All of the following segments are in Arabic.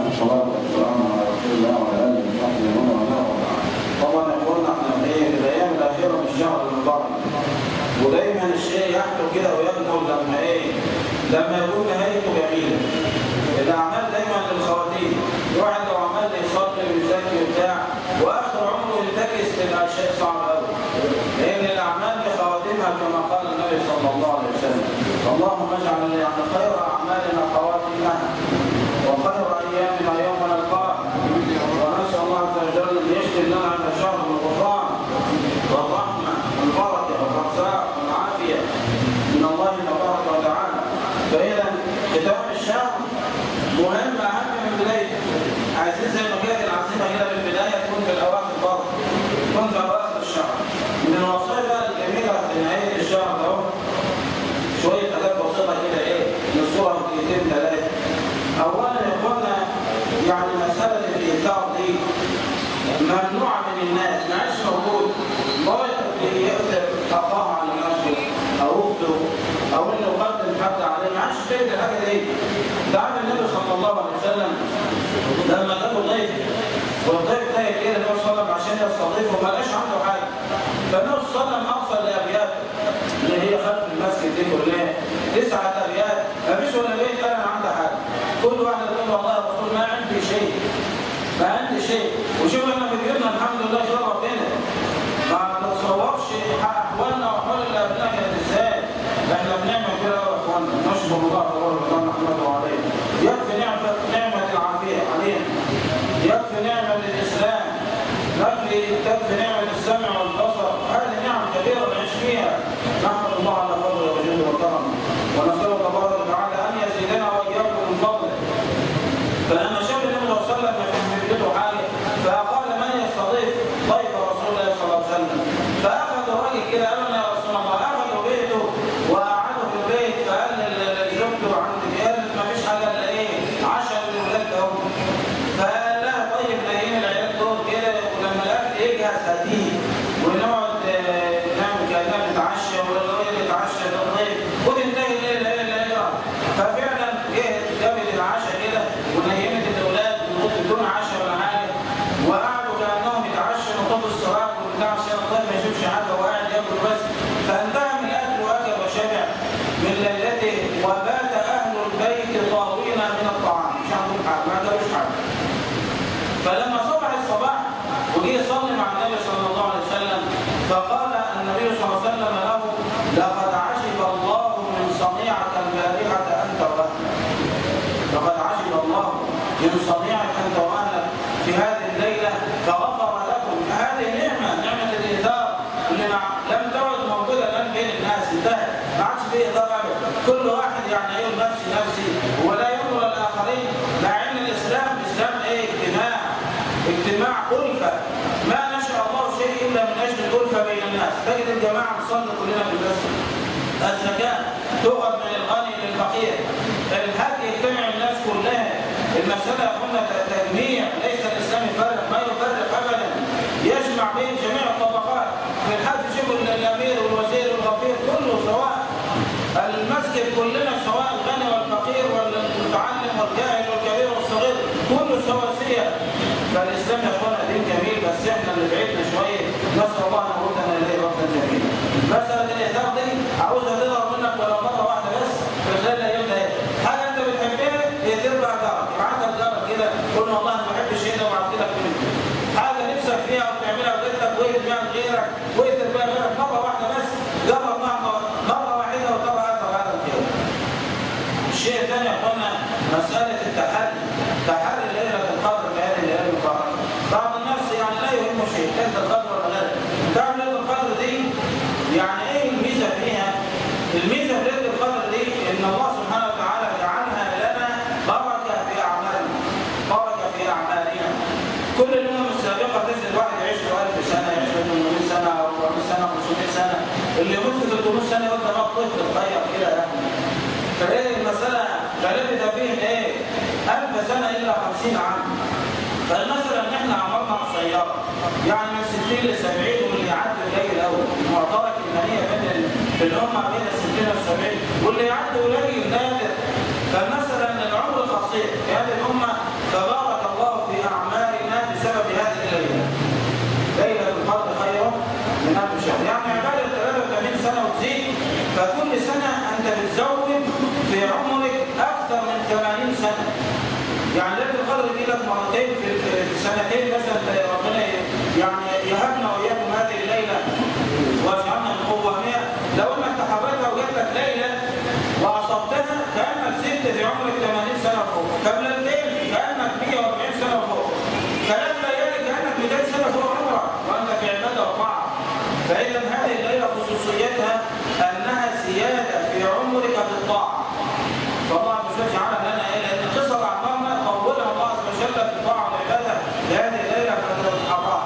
والصلاة والسلام على رسول الله وعلى آله وصحبه ومن والاه. طبعا يا اخوانا احنا في الايام الاخيره من الشهر المبارك، ودايما الشيء يحلو كده ويكمل لما يكون نهايته جميله. الاعمال دايما للخواتيم، الواحد لو عمال يصلي ويزكي وبتاع واخر عمره ينتكس تبقى شيء صعب قوي، لان الاعمال لخواتيمها كما قال النبي صلى الله عليه وسلم: اللهم اجعل خير اعمالنا خواتيمها وخير ايامنا يوم نلقاك. ونسال الله عز وجل ان يشفي لنا هذا الشهر بالغفران والرحمه والبركه والرخاء والعافيه من الله تبارك وتعالى. فاذا ختام الشهر مهم، اهم من بدايته. عايزين زي ما كانت العزيمه كده في البدايه تكون في الاواخر برضه، تكون في اواخر الشهر. من الوصايا بقى الجميله في نهايه الشهر اهو شويه حاجات بسيطه كده نذكرها في دقيقتين ثلاثه. اولا يا اخوانا يعني مساله الايثار دي ممنوعه من الناس، ما عادش موجود. رايح يقدر اخاه على نفسه او اخته او انه يقدم حد عليه، ما عادش شايف الحاجه دي. تعرف النبي صلى الله عليه وسلم لما جابوا ضيف والضيف ده كده النبي صلى الله عليه وسلم عشان يستضيفه ما لقاش عنده حاجه، فالنبي صلى الله عليه وسلم ارسل لابيات اللي هي خلف المسجد دي كلها 9 ابيات، ما فيش ولا بيت قال انا عندي حاجه. كل واحد يقول والله يا رسول ما عندي شيء، ما عندي شيء. وشوف احنا في بيوتنا الحمد لله شرف ربنا ما نتصورش احوالنا واحوال الابناء كانت ازاي. احنا بنعمل كده يا اخوانا، نشكر الله تبارك وتعالى نحمده عليه. يكفي نعمه العافيه علينا، يكفي نعمه الاسلام، تكفي نعمه السمع والبصر. هذه نعم كبيره نعيش فيها. نحمد الله على فضله وجوده وكرمه، ونساله تبارك وتعالى ان يزيدنا واياكم من فضله. فلما شاف النبي صلى الله عليه وسلم في بيته حاجه فقال من يستضيف ضيف رسول الله صلى الله عليه وسلم؟ فاخذ الراجل كده قال له يا رسول الله، اخذوا بيته وقعدوا في البيت. فقال لزوجته عندك قال ما فيش حاجه الا عشاء للولاد اهو. فقال لها طيب نايم العيال دول كده ولما الاكل يجهز هاتيه ونقعد نعمل كاننا بنتعشى والراجل يتعشى بالضيف وتنتهي الليله. ففعلا جابت العشاء كده ونيمت الاولاد بدون عشاء ولا حاجه، وقعدوا كانهم يتعشوا وطب السراج وبتاع عشان الضيف ما يشوفش حاجه وقاعد ياكل بس. فانتهى من الاكل واكل وشبع من ليلته، وبات اهل البيت طاوين من الطعام، مش عندهم حاجه، ما جابوش حاجه. فلما صبح الصباح وجي يصلي مع النبي صلى الله عليه وسلم فقال النبي صلى الله عليه وسلم له: لقد عجب الله من صنيعك البارحه انت واهلك. لقد عجب الله من صنيعك انت واهلك في هذه الليله فغفر لكم. هذه نعمه الايثار اللي لم تعد موجوده الان بين الناس، انتهت، ما عادش فيه ايثار ابدا. كل واحد يعني يقول نفسي ولا ينظر الاخرين، مع ان الاسلام اجتماع ألفة. ما نشأ الله شيء الا من اجل الألفة بين الناس. تجد الجماعه نصلي كلنا في المسجد، الزكاه تؤخذ من الغني للفقير، الحج يجتمع الناس كلها. المساله يا اخوانا تجميع، ليس الاسلام يفرق، ما يفرق ابدا، يجمع بين جميع الطبقات. في الحج شوف الامير والوزير والغفير كله سواء، المسجد كلنا سواء، الغني والفقير والمتعلم والجاهل والكبير والصغير كله سواسيه. فالاسلام يا اخوانا دين جميل، بس احنا اللي بعدنا شويه. نسال الله ان يردنا اليه ردا جميلا. مساله الايثار دي عاوزها تظهر منك ولا مره واحده بس في خلال الايام دي. حاجه انت بتحبها يدير بقى جارك، يبقى عندك جارك كده قول له والله انا ما بحبش الشيء ده وبعت لك منه. حاجه نفسك فيها وبتعملها وجدتك وقفت بيها غيرك وقفت بيها غيرك مره واحده بس، جرب مره واحده وترى اثر هذا الخير. الشيء الثاني يا اخوانا مساله تحري ليله القدر في هذه الليالي المباركه. بعض الناس يعني لا يهمه شيء ليله القدر ولا غيره. تعرف ليله القدر دي يعني ايه الميزه فيها؟ الميزه في ليله القدر دي ان الله سبحانه وتعالى جعلها لنا بركه في اعمالنا، بركه في اعمالنا. كل الامم السابقه تجد الواحد يعيش له 1000 سنه، يعيش له 800 سنه او 400 سنه 500 سنه، اللي يموت في 300 سنه يقول ده ما طفل صغير كده يعني. فايه المساله غالبا فيه ايه؟ 1000 سنه الا 50 عام. فالمثل ان احنا عمرنا على السياره يعني من 60 ل 70 واللي يعدي قليل قوي. المعترك الماليه بين الامه بين ال 60 وال 70 واللي يعدي قليل نادر. فالمثل ان العمر قصير في هذه الامه فبارك يعني ليلة القدر دي لك مرتين في سنتين مثلا، ربنا يعني يهبنا وإياكم هذه الليلة واجعلنا من قوامها. لو انك تحركها وجات لك ليلة وأصبتها كأنك زدت في عمرك 80 سنة فوق، كملتين كأنك 140 سنة فوق، كلام ليالي كأنك 200 سنة فوق عمرك وأنت في عبادة وطاعة. فإذا هذه الليلة خصوصيتها أنها زيادة في عمرك في الطاعة. فالله عز وجل جعلها لنا لأن قصر أعمارنا طولها الله عز وجل في الطاعة والعبادة لهذه الليلة فتتحراها.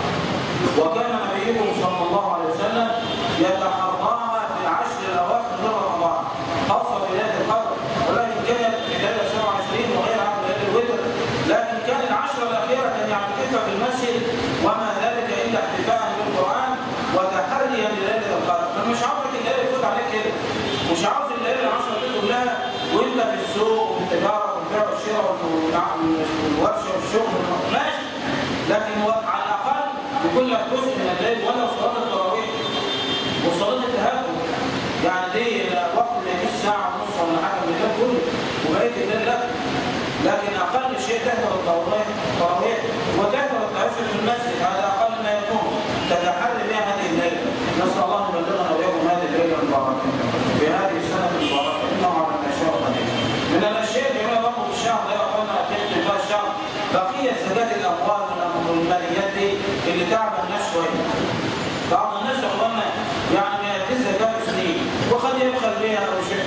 وكان نبيكم صلى الله عليه وسلم يتحراها في العشر الأواخر من رمضان، خاصة في ليلة القدر، ولكن كانت في ليلة 27 وغيرها من ليلة الوتر، لكن كان العشر الأخيرة كان يعتكف في المسجد وما ذلك إلا احتفاء بالقرآن وتحريا لليلة القدر. أنا مش عاوزك الليلة يفوت عليك كده، مش عاوز الليلة العشرة دي كلها وانت في السوق والتجارة والبيع والشراء والورشة والشغل ماشي، لكن على الأقل يكون لك جزء من الليل ولو صلاة التراويح وصلاة التهجد، يعني دي وقت ما يجيش ساعة ونص ولا حاجة من الليل كله وبقيت الليل لك، لكن أقل شيء تحضر التراويح وتحضر التهجد في المسجد، هذا أقل ما يكون تتحرى بها هذه الليلة. نسأل الله أن يبلغنا وإياكم هذه الليلة المباركة في هذه السنة المباركة، إنه على ما شاء قدير. من الأشياء الجميلة برضه في الشهر ده يا أخوانا أتيت بها الشهر بقية زكاة الأموال والماليات دي اللي تعب الناس شوية. بعض الناس يا أخوانا يعني يأتي الزكاة سنين وقد يبخل بها أو شيء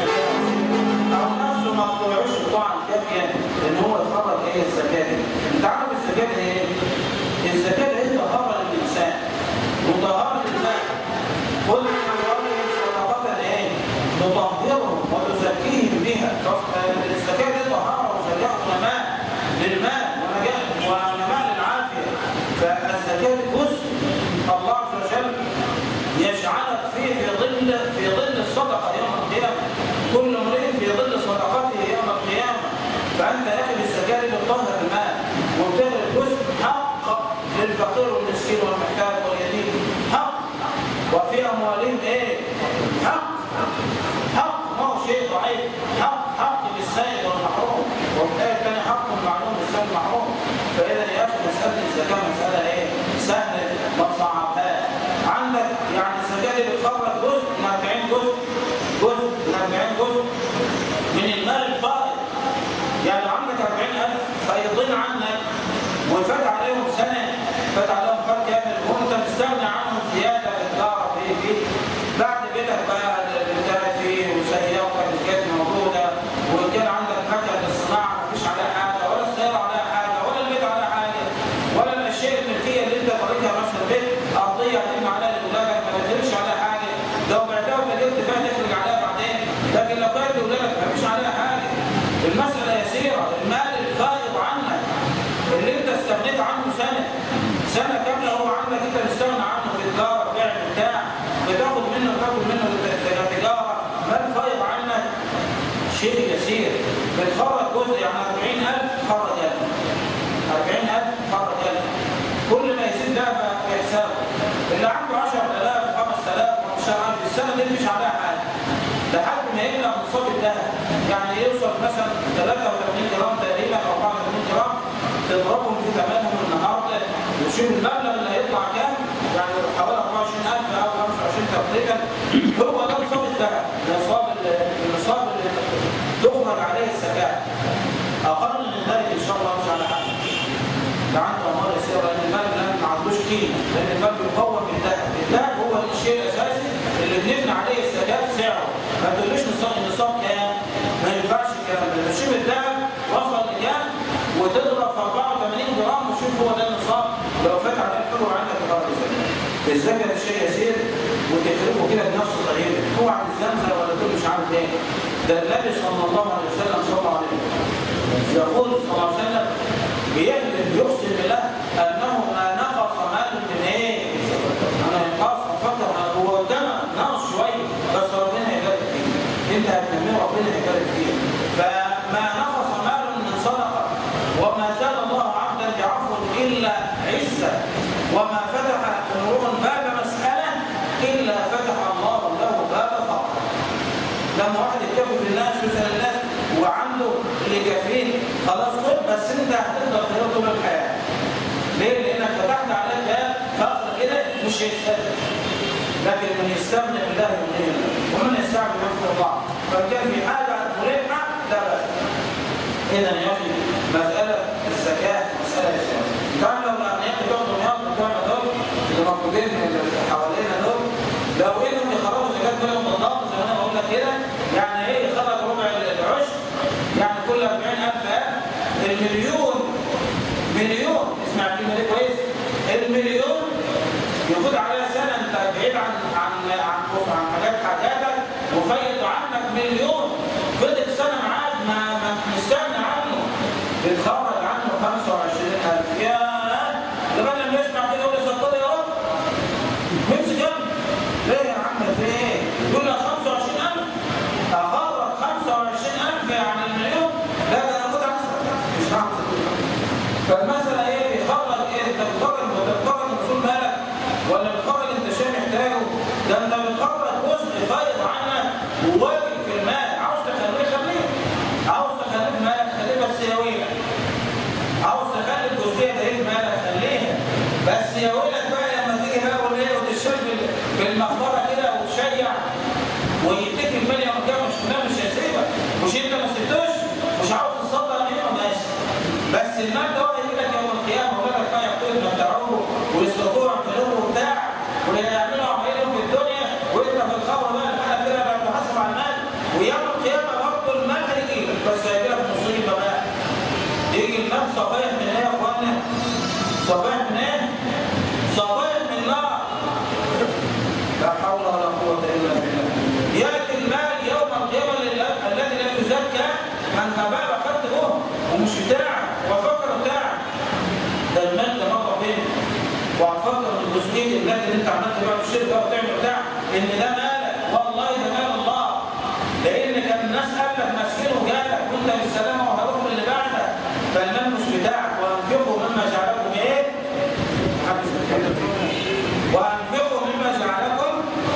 أو نفسه ما طلعوش الطاعة الكافية إن هو يخرج إيه الزكاة دي. أنت عارف الزكاة إيه؟ الزكاة هي طهارة للإنسان وطهارة المال. قل للرجل صدقة إيه؟ تطهرهم وتزكيهم بها. الزكاة دي طهارة وزكاة ونماء للمال ونماء للعافية. فالزكاة جزء الله عز وجل يجعلك فيه في ظل الصدقة يوم القيامة، كل امرئ في ظل صدقته يوم القيامة. فأنت يا أخي بالزكاة بتطهر المال وبتغرق جزء حق للفقير والمسكين والمحتاج واليتيم، حق وفي أموالهم إيه؟ حق ما هو شيء ضعيف، حق للسائل والمحروم، وفي الآية الثانية حق معلوم للسائل والمحروم. فإذا يا أخي مسألة الزكاة مسألة إيه؟ سهلة ما تصعبهاش. عندك يعني الزكاة دي بتخرج جزء من 40 جزء من المال الفائض. يعني لو عندك 40,000 فيضين عنك وفات عليهم سنة، فات عليهم فرق كامل وانت مستغني عنهم زيادة في الدار فيه بعد بيتك بقى بتاعت فيه وسيارتك كانت موجودة وإن كان عندك مكنة الصناعة مفيش عليها حاجة ولا السيارة عليها حاجة ولا البيت عليها حاجة ولا الأشياء الملكية اللي انت تركها مثلا بيت أرضية هتبني عليها لأولادك ما تدريش عليها حاجة، لو بعتها وتجرت فيها تخرج عليها بعدين، لكن لو كانت لأولادك مفيش عليها حاجة. المسألة يسيرة. المال الفائض عنك اللي انت استغنيت عنه سنة كاملة هو عندك انت مستغنى عنه في التجارة بيع بتاع بتاخد منه تجارة، مال فائض عنك شيء يسير. بتخرج جزء يعني 40,000 خرج 1000، 40,000 خرج 1000، كل ما يزيد ده بحسابه. اللي عنده 10,000 5,000 15,000 السنة دي مفيش عليها حاجة لحد ما يبلغ نصاب الذهب، يعني يوصل مثلا 83 جرام تقريبا او 84 جرام، تضربهم في ثمنهم النهارده وتشوف المبلغ اللي هيطلع كام، يعني حوالي 24,000 او 25 تقريبا. هو ده نصاب الذهب، النصاب اللي تخرج عليه الزكاة. اقل من ذلك ان شاء الله مش على حاجه. ده عنده امر يسير لان المال ما عندوش قيمه، لان المال بيقوم بالذهب. الذهب هو الشيء الاساسي اللي بنبني عليه الزكاة سعره. ما تقوليش النصاب كام، ما ينفعش الكلام ده. شوف الذهب وصل لكام وتضرب في 84 جرام وشوف هو ده النصاب، لو فات على الحلو عندك فرق الزكاة. الزكاة ده شيء يسير وتخرجه كده بنفس طريقه، اوعى تستنزل ولا تقول مش عارف ايه. ده النبي صلى الله عليه وسلم يقول صلى الله عليه وسلم بيحلف يقسم بالله انه ما نقص مال من ايه؟ انا ينقص افكر هو قدامه نقص شويه بس ربنا يبارك فيه، انت هتنميه ربنا يبارك فيه. فما نقص مال من صدقه وما زاد الله عبدا بعفو الا عزه، وما فتح امرؤ باب مساله الا فتح الله له باب فقر. لما واحد يتكفل بالناس ويسال الناس وعنده اللي يكفيني خلاص خد، بس انت هتقدر تقرا طول الحياه. ليه؟ لانك فتحت عليك باب فقر كده مش هيستاهل. لكن من يستغني بالله يغنيه الله، ومن يستعمل بحق الله. فكان في حاجه مريحه لا بأس. اذا يا اخي مساله الزكاه مساله اسلاميه. كان لو الاغنياء بتوع دمياط بتوعنا دول اللي موجودين اللي حوالينا دول، لو انهم يخرجوا زكاه كلهم بالضبط زي ما انا بقول لك كده، يعني ايه يخرج ربع العشر، يعني كل 40,000 مليون اسمع الكلمه دي كويس، المليون يفوت عليها سنه انت بعيد عن حاجاتك وفيض عنك مليون، فضل سنه معاك ما مستغني عنه، بتخرج عنه 25,000. يا لما لما يسمع كده يقول لي صدقني يا رب امسك جنب. ليه يا عم في ايه؟ يقول لك 25,000 اخرج 25,000 يعني المليون؟ لا ده انا كنت مش هعمل. فالمساله ايه؟ بيخرج ايه؟ انت بتخرج اصول مالك ولا بتخرج انت شيء محتاجه؟ ده انت بتخرج جزء فايض عنك وواجب في المال، عاوز تخليه خليه، عاوز تخليه في مالك خليه بس يا ويلك، عاوز تخلي الجزئيه دي في مالك خليها بس يا ويلك بقى لما تيجي بقى وتشرب بالمقبره كده وتشيع ويتكل المال يوم القيامه مش هيسيبك، مش انت ما سبتوش مش عاوز تصدق منه ماشي، بس المال ده هو هيجي لك يوم القيامه ولادك بقى ياخدوه يمتعوه ويصرفوه يعملوه وبتاع ويعملوا عمايلهم في الدنيا وانت في الخبر بقى الحاله كده بقى محاسب على المال، ويوم القيامه برضه المال هيجي لك بس هيجي لك مصيبه بقى. يجي المال صفايح من ايه يا اخوانا؟ صفايح من ايه؟ صفايح من نار. لا حول ولا قوه الا بالله. ياتي المال يوم القيامه الذي لا يزكى انت بقى اخذت به ومش بتاعك وفكر بتاعك. ده المال ده مره فين؟ وهتفكر من الجزئيه التي انت عملت بقى في الشركه وتعمل بتاع ان ده مالك، والله ده مال الله. لان كان الناس قبلك ماسكينه وجالك وانت بالسلامه وهروح للي بعدك، فالمال مش بتاعك. وانفقوا مما جعلكم ايه؟ وانفقوا مما جعلكم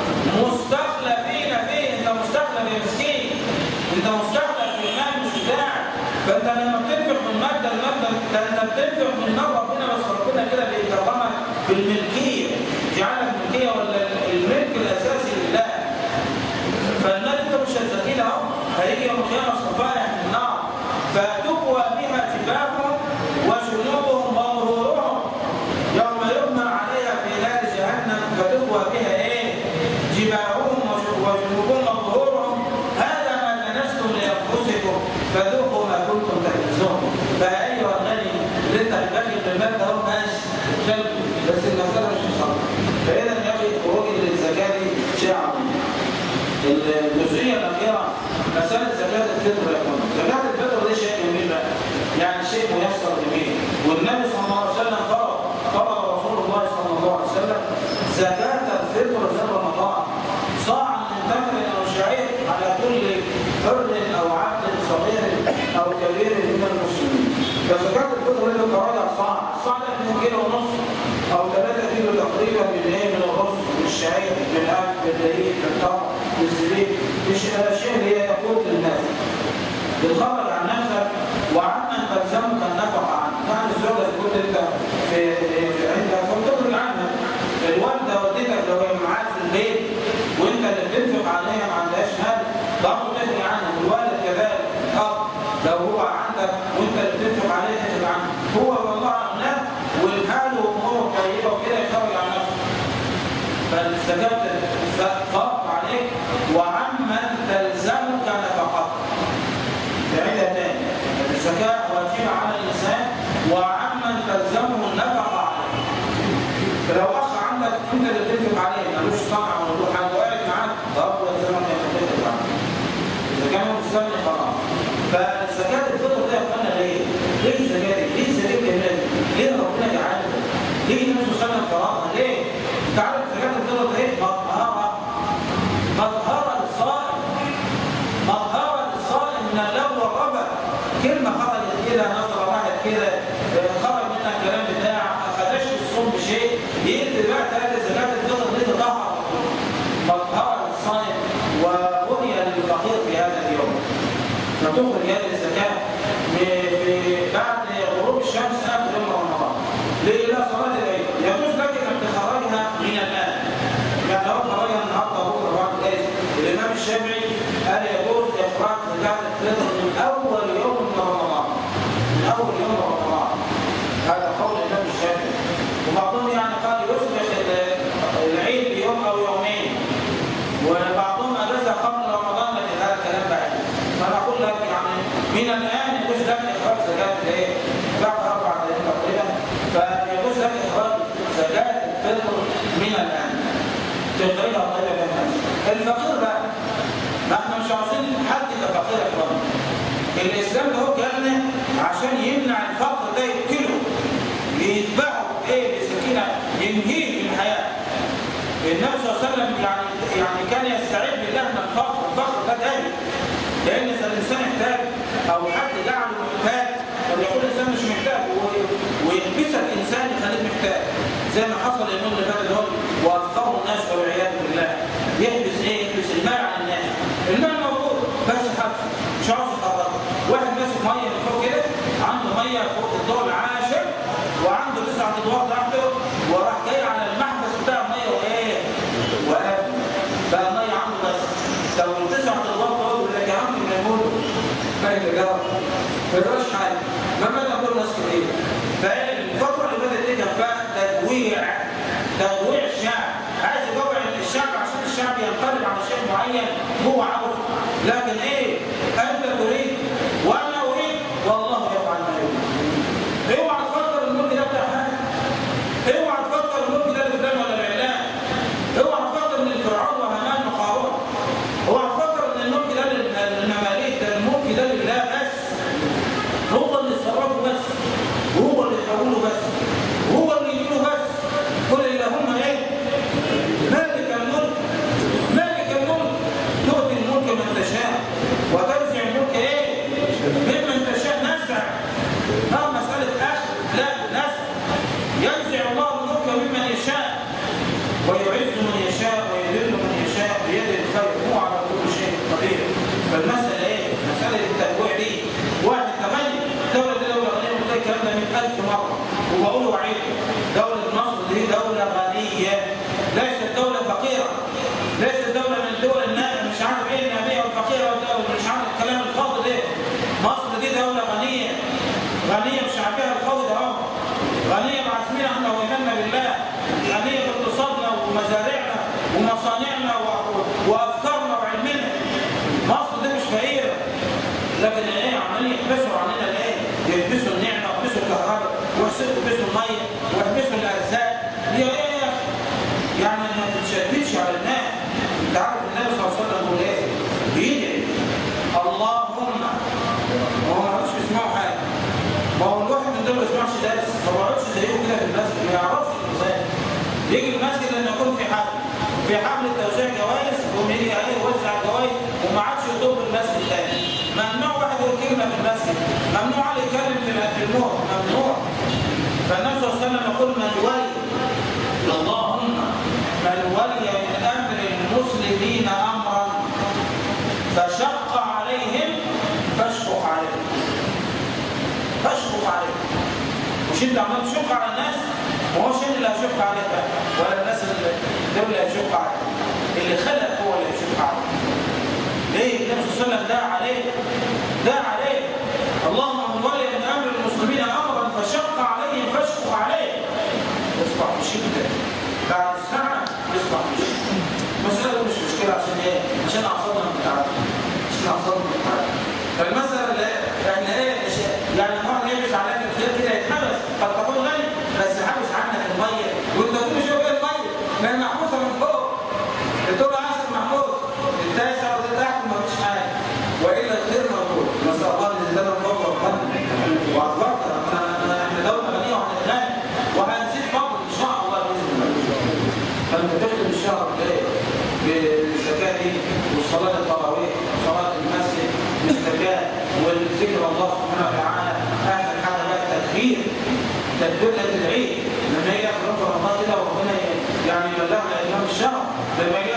مستخلفين فيه. انت مستخلف يا مسكين، انت مستخلف في المال مش بتاعك. فانت لما بتنفق من ماده لماده ده انت بتنفق من نار ربنا، بس ربنا كده بيكرمك بالملكيه، جعلك ملكيه ولا الملك الاساسي لله. فالمال انت مش هتزكيه اهو، هيجي يوم القيامه صفائح من النار فتكوى بها جباههم وجنوبهم وظهورهم يوم يبنى عليها في نار جهنم فتكوى بها ايه؟ جباههم وجنوبهم وظهورهم هذا ما كنزتم لانفسكم فذوقوا ما كنتم تكنزون. فايها الغني اللي انت بتبخل بالمال ده هو ماشي بس المساله مش مصالحه. فاذا يا اخي خروج للزكاه دي شيء عظيم. الجزئيه الاخيره مساله زكاه الفطر يا اخوان. زكاه الفطر دي شيء جميل بقى، يعني شيء ميسر جميل، والنبي صلى الله عليه وسلم فرض رسول الله صلى الله عليه وسلم زكاه الفطر في رمضان صاعا من تمر او شعير على كل حر او عبد صغير او كبير من المسلمين. فزكاه الفطر اللي فرضها صاع ده 2 كيلو ونص او 3 كيلو تقريبا من ايه؟ من الرز، من الشعير، من الاكل، من الدقيق، من التمر، من الزبيب، مش الاشياء اللي هي تقوت للناس. بتخرج عن نفسك وعمن تلزمك النفقه عنه. يعني الزوجه اللي كنت انت في عندها فبتخرج عنها. الوالده والدتك لو هي معاك في البيت وانت اللي بتنفق عليها ما عندهاش مال برضه تخرج عنها. الوالد كذلك الاب لو هو عندك وانت اللي بتنفق عليه تخرج عنه. هو والله اغناه والحال واموره طيبه وكده يخرج عن نفسه. فالزكاه فرض عليك وعمن تلزمك نفقته. نعيدها تاني، الزكاه واجبه على الانسان وعمن تلزمه النفقه عليه. فلو اخ عندك انت اللي بتنفق عليه ملوش صنعه ولا له حاجه وقعت معاك برضه يلزمك انك تنفق عليه. اذا كان مستغني خلاص. فالزكاه الفطر ده يا اخوانا ليه؟ ليه الزكاه دي؟ ليه الزكاه كمان؟ ليه ربنا جعلها؟ ليه الناس وصلنا فرضها؟ ليه؟ انت عارف زكاه الفطر ده ايه؟ مطهره للصائم، مطهره للصائم من اللغو والرفث. كلمه خرجت كده، نظره واحد كده، خرج منك كلام بتاع ما خدش الصوم بشيء، يقتل بقى ثلاثه زكاه الفطر دي تطهر مطهره للصائم وبني للفقير في هذا اليوم. فتخرج هذه الزكاه تخرجها طيبة بين الناس. الفقير بقى، ما احنا مش عاوزين حد يبقى فقير يا اخوانا. الإسلام ده هو جالنا عشان يمنع الفقر ده، يقتله، يتبعه بسكينة، ينهيه من الحياة. النبي صلى الله عليه وسلم يعني كان يستعد لله من الفقر ده دايما، لأن إذا الإنسان محتاج أو حد جعله محتاج، أو يقول الإنسان مش محتاج ويحبسك إنسان يخليك محتاج، زي ما حصل اليوم اللي فات دول وأفقروا الناس والعياذ بالله. يحبس يحبس المال عن الناس. المال موجود بس حبسه مش عاوز يخرجه. واحد ماسك ميه من فوق كده، عنده ميه فوق الدور العاشر وعنده 9 ادوار تحته، وراح جاي على المحبس بتاع الميه وقافل بقى الميه عنده بس. لو 9 ادوار دول يقول لك يا عم ما يموتوا ما يتجاوز ما يجراش حاجه. ما دول ناس كتير. فالفتره اللي فاتت دي كان فيها تجويع الشعب، عايز يجوع الشعب عشان الشعب ينقلب على شيء معين هو عاوزه. لكن انت تريد وانا اريد والله يفعل ما يريد. اوعى تفكر الملك ده بتاع حاجه، اوعى تفكر الملك ده لفلان ولا الاعلام، اوعى تفكر ان الفرعون وهامان وقارون، اوعى تفكر ان الملك ده للمماليك، ده الملك ده لله بس، هو اللي يتصرفه بس، وهو اللي يحوله بس، وهو اللي يديله بس. قل اللهم مالك الملك، مالك الملك، تؤتي الملك من تشاء وتنزع الملك ممن تشاء. نزع مسألة أخذ، لا نزع. ينزع الله الملك ممن يشاء ويعز من يشاء ويذل من يشاء بيده الخير، هو على كل شيء قدير. فالمسألة مسألة التجويع دي. واحد تمني دولة دي دولة غنية، وده الكلام ده 100,000 مرة وبقول وعيد. دولة مصر دي دولة غنية، ليست دولة فقيرة، ليست دولة من دول الناس مش عارف النبيه والفقيرة مش عارف الكلام الفاضي ده. مصر دي دولة غنية، غنية بشعبها القوي ده اهو، غنية بعزمنا احنا وإيماننا بالله، غنية باقتصادنا ومزارعنا ومصانعنا وأفكارنا وعلمنا. مصر دي مش فقيرة، لكن عمالين يحبسوا عننا يحبسوا النعمة ويحبسوا الكهرباء ويحبسوا المية ويحبسوا الأرزاق. هي يا أخي؟ يعني ما تتشددش على الناس. انت عارف النبي صلى الله عليه وسلم بيقول بيدعي اللهم، وهو ما عرفش يسمعوا حاجة. ما هو الواحد من دول ما يسمعش درس، ما بيقعدش زيه كده في المسجد، ما يعرفش الإنسان. يجي المسجد لما يكون في حفل توزيع جوائز، يقوم يجي عليه يوزع الجوائز وما عادش يطوب المسجد تاني. ممنوع واحد يقول كلمة في المسجد، ممنوع عليه يتكلم في النور، ممنوع. فالنبي صلى الله عليه وسلم يقول من ولي، اللهم من ولي من أمر المسلمين أمرا فشق عليهم فاشفق عليهم، فاشفق عليهم. مش انت عمال تشق على الناس، ما هوش اللي هيشق عليك بقى، ولا الناس اللي هيشق عليك، اللي خلق هو اللي هيشق عليك. ليه؟ النبي صلى الله عليه وسلم دعا عليه اللهم من ولي من امر المسلمين امرا فشق عليهم فاشفق عليه. يصبح في شده بعد الساعه، يصبح في شده. المساله مش مشكله عشان اعصابنا متعبه، عشان اعصابنا متعبه. فالمساله احنا يعني النهارده يلبس عليك الخير كده يتحبس، قد تكون غني بس حابس عنك الميه، وانت تقول مش هو الميه ما هي محبوسه من فوق، الدور عاشر محبوس، التاسع وده تحت ما فيش حاجه، والا الخير موجود. نسال الله ان يزيدنا فضل وفضل واكبر. احنا دوله غنيه وهنتغني وهنزيد فضل ان شاء الله باذن الله. فانت تختم الشهر بالزكاه دي والصلاه التراويح وصلاه المسجد بالزكاه والذكر الله سبحانه وتعالى. اخر حاجه بقى التدبير العيد، لما يجي اخر رمضان كده وربنا يعني يبلغنا ايام الشهر، لما